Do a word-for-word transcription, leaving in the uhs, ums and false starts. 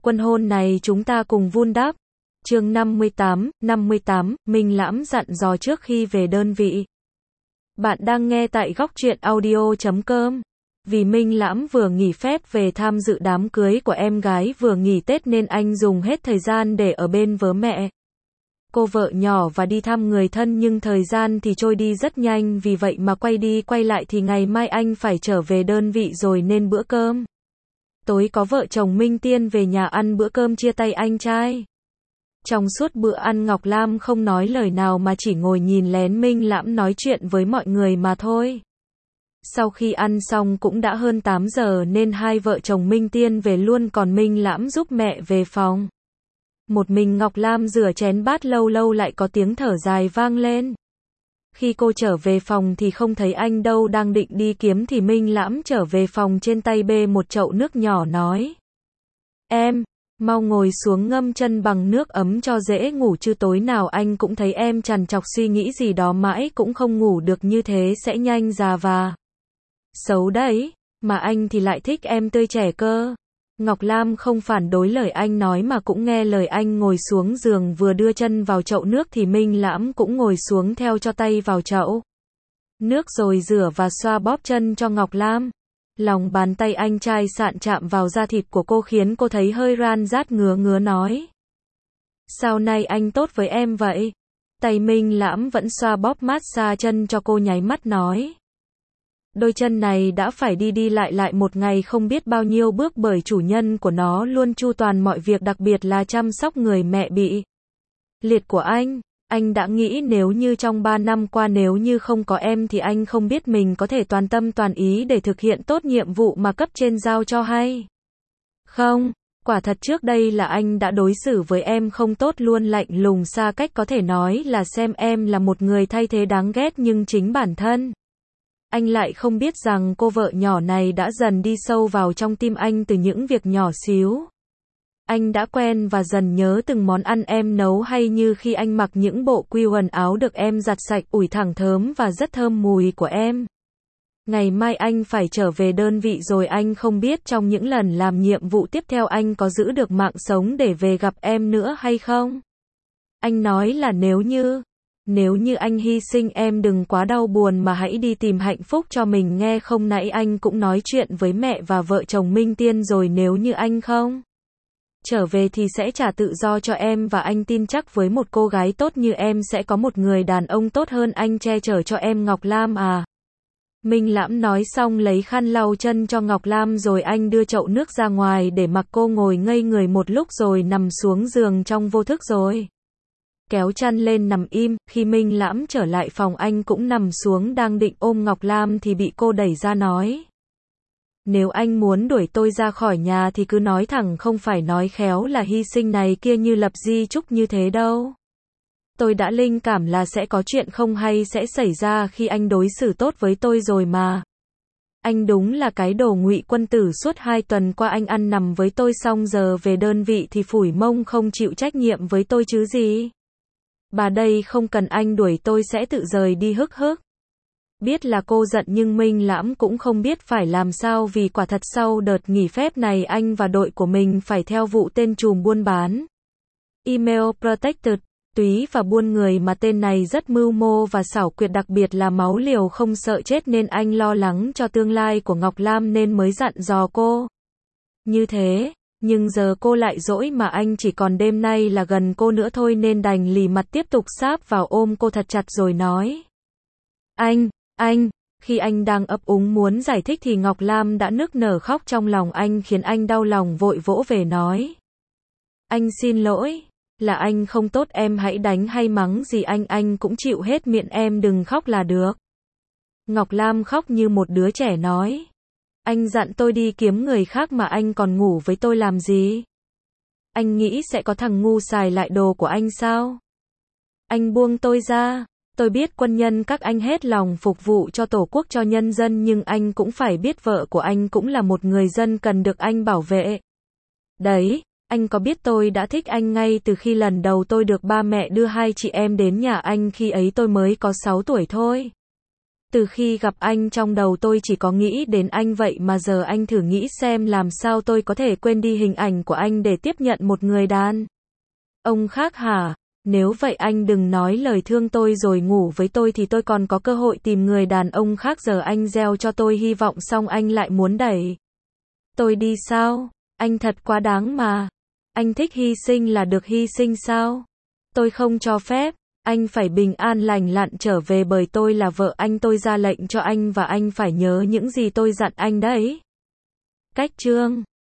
Quân hôn này chúng ta cùng vun đắp. Chương năm mươi tám, năm mươi tám, Minh Lãm dặn dò trước khi về đơn vị. Bạn đang nghe tại góc truyện audio chấm com. Vì Minh Lãm vừa nghỉ phép về tham dự đám cưới của em gái vừa nghỉ Tết nên anh dùng hết thời gian để ở bên với mẹ, cô vợ nhỏ và đi thăm người thân, nhưng thời gian thì trôi đi rất nhanh, vì vậy mà quay đi quay lại thì ngày mai anh phải trở về đơn vị rồi, nên bữa cơm tối có vợ chồng Minh Tiên về nhà ăn bữa cơm chia tay anh trai. Trong suốt bữa ăn Ngọc Lam không nói lời nào mà chỉ ngồi nhìn lén Minh Lãm nói chuyện với mọi người mà thôi. Sau khi ăn xong cũng đã hơn tám giờ nên hai vợ chồng Minh Tiên về luôn, còn Minh Lãm giúp mẹ về phòng. Một mình Ngọc Lam rửa chén bát, lâu lâu lại có tiếng thở dài vang lên. Khi cô trở về phòng thì không thấy anh đâu, đang định đi kiếm thì Minh Lãm trở về phòng, trên tay bê một chậu nước nhỏ nói: Em, mau ngồi xuống ngâm chân bằng nước ấm cho dễ ngủ, chứ tối nào anh cũng thấy em trằn trọc suy nghĩ gì đó mãi cũng không ngủ được, như thế sẽ nhanh già và xấu đấy, mà anh thì lại thích em tươi trẻ cơ. Ngọc Lam không phản đối lời anh nói mà cũng nghe lời anh, ngồi xuống giường vừa đưa chân vào chậu nước thì Minh Lãm cũng ngồi xuống theo, cho tay vào chậu nước rồi rửa và xoa bóp chân cho Ngọc Lam. Lòng bàn tay anh trai sạn chạm vào da thịt của cô khiến cô thấy hơi ran rát, ngứa ngứa nói: Sao nay anh tốt với em vậy? Tay Minh Lãm vẫn xoa bóp massage chân cho cô, nháy mắt nói: Đôi chân này đã phải đi đi lại lại một ngày không biết bao nhiêu bước, bởi chủ nhân của nó luôn chu toàn mọi việc, đặc biệt là chăm sóc người mẹ bị liệt của anh. Anh đã nghĩ nếu như trong ba năm qua nếu như không có em thì anh không biết mình có thể toàn tâm toàn ý để thực hiện tốt nhiệm vụ mà cấp trên giao cho hay không. Quả thật trước đây là anh đã đối xử với em không tốt, luôn lạnh lùng xa cách, có thể nói là xem em là một người thay thế đáng ghét, nhưng chính bản thân anh lại không biết rằng cô vợ nhỏ này đã dần đi sâu vào trong tim anh từ những việc nhỏ xíu. Anh đã quen và dần nhớ từng món ăn em nấu, hay như khi anh mặc những bộ quy quần áo được em giặt sạch, ủi thẳng thớm và rất thơm mùi của em. Ngày mai anh phải trở về đơn vị rồi, anh không biết trong những lần làm nhiệm vụ tiếp theo anh có giữ được mạng sống để về gặp em nữa hay không. Anh nói là nếu như Nếu như anh hy sinh em đừng quá đau buồn mà hãy đi tìm hạnh phúc cho mình, nghe không? Nãy anh cũng nói chuyện với mẹ và vợ chồng Minh Tiên rồi, nếu như anh không trở về thì sẽ trả tự do cho em, và anh tin chắc với một cô gái tốt như em sẽ có một người đàn ông tốt hơn anh che chở cho em. Ngọc Lam à. Minh Lãm nói xong lấy khăn lau chân cho Ngọc Lam rồi anh đưa chậu nước ra ngoài để mặc cô ngồi ngây người một lúc rồi nằm xuống giường trong vô thức rồi kéo chăn lên nằm im. Khi Minh Lãm trở lại phòng anh cũng nằm xuống đang định ôm Ngọc Lam thì bị cô đẩy ra nói: Nếu anh muốn đuổi tôi ra khỏi nhà thì cứ nói thẳng, không phải nói khéo là hy sinh này kia như lập di chúc như thế đâu. Tôi đã linh cảm là sẽ có chuyện không hay sẽ xảy ra khi anh đối xử tốt với tôi rồi mà. Anh đúng là cái đồ ngụy quân tử, suốt hai tuần qua anh ăn nằm với tôi, xong giờ về đơn vị thì phủi mông không chịu trách nhiệm với tôi chứ gì. Bà đây không cần anh đuổi tôi sẽ tự rời đi. Hức hức. Biết là cô giận nhưng Minh Lãm cũng không biết phải làm sao, vì quả thật sau đợt nghỉ phép này anh và đội của mình phải theo vụ tên trùm buôn bán email protected, túy và buôn người, mà tên này rất mưu mô và xảo quyệt, đặc biệt là máu liều không sợ chết, nên anh lo lắng cho tương lai của Ngọc Lam nên mới dặn dò cô như thế. Nhưng giờ cô lại dỗi mà anh chỉ còn đêm nay là gần cô nữa thôi, nên đành lì mặt tiếp tục sáp vào ôm cô thật chặt rồi nói: Anh, anh. Khi anh đang ấp úng muốn giải thích thì Ngọc Lam đã nức nở khóc trong lòng anh, khiến anh đau lòng, vội vỗ về nói: Anh xin lỗi, là anh không tốt, em hãy đánh hay mắng gì anh, anh cũng chịu hết, miệng em đừng khóc là được. Ngọc Lam khóc như một đứa trẻ nói: Anh dặn tôi đi kiếm người khác mà anh còn ngủ với tôi làm gì? Anh nghĩ sẽ có thằng ngu xài lại đồ của anh sao? Anh buông tôi ra. Tôi biết quân nhân các anh hết lòng phục vụ cho tổ quốc, cho nhân dân, nhưng anh cũng phải biết vợ của anh cũng là một người dân cần được anh bảo vệ. Đấy, anh có biết tôi đã thích anh ngay từ khi lần đầu tôi được ba mẹ đưa hai chị em đến nhà anh, khi ấy tôi mới có sáu tuổi thôi. Từ khi gặp anh trong đầu tôi chỉ có nghĩ đến anh vậy mà giờ anh thử nghĩ xem làm sao tôi có thể quên đi hình ảnh của anh để tiếp nhận một người đàn ông khác hả? Nếu vậy anh đừng nói lời thương tôi rồi ngủ với tôi thì tôi còn có cơ hội tìm người đàn ông khác, giờ anh gieo cho tôi hy vọng xong anh lại muốn đẩy tôi đi sao? Anh thật quá đáng mà. Anh thích hy sinh là được hy sinh sao? Tôi không cho phép. Anh phải bình an lành lặn trở về bởi tôi là vợ anh, tôi ra lệnh cho anh và anh phải nhớ những gì tôi dặn anh đấy. Cách chương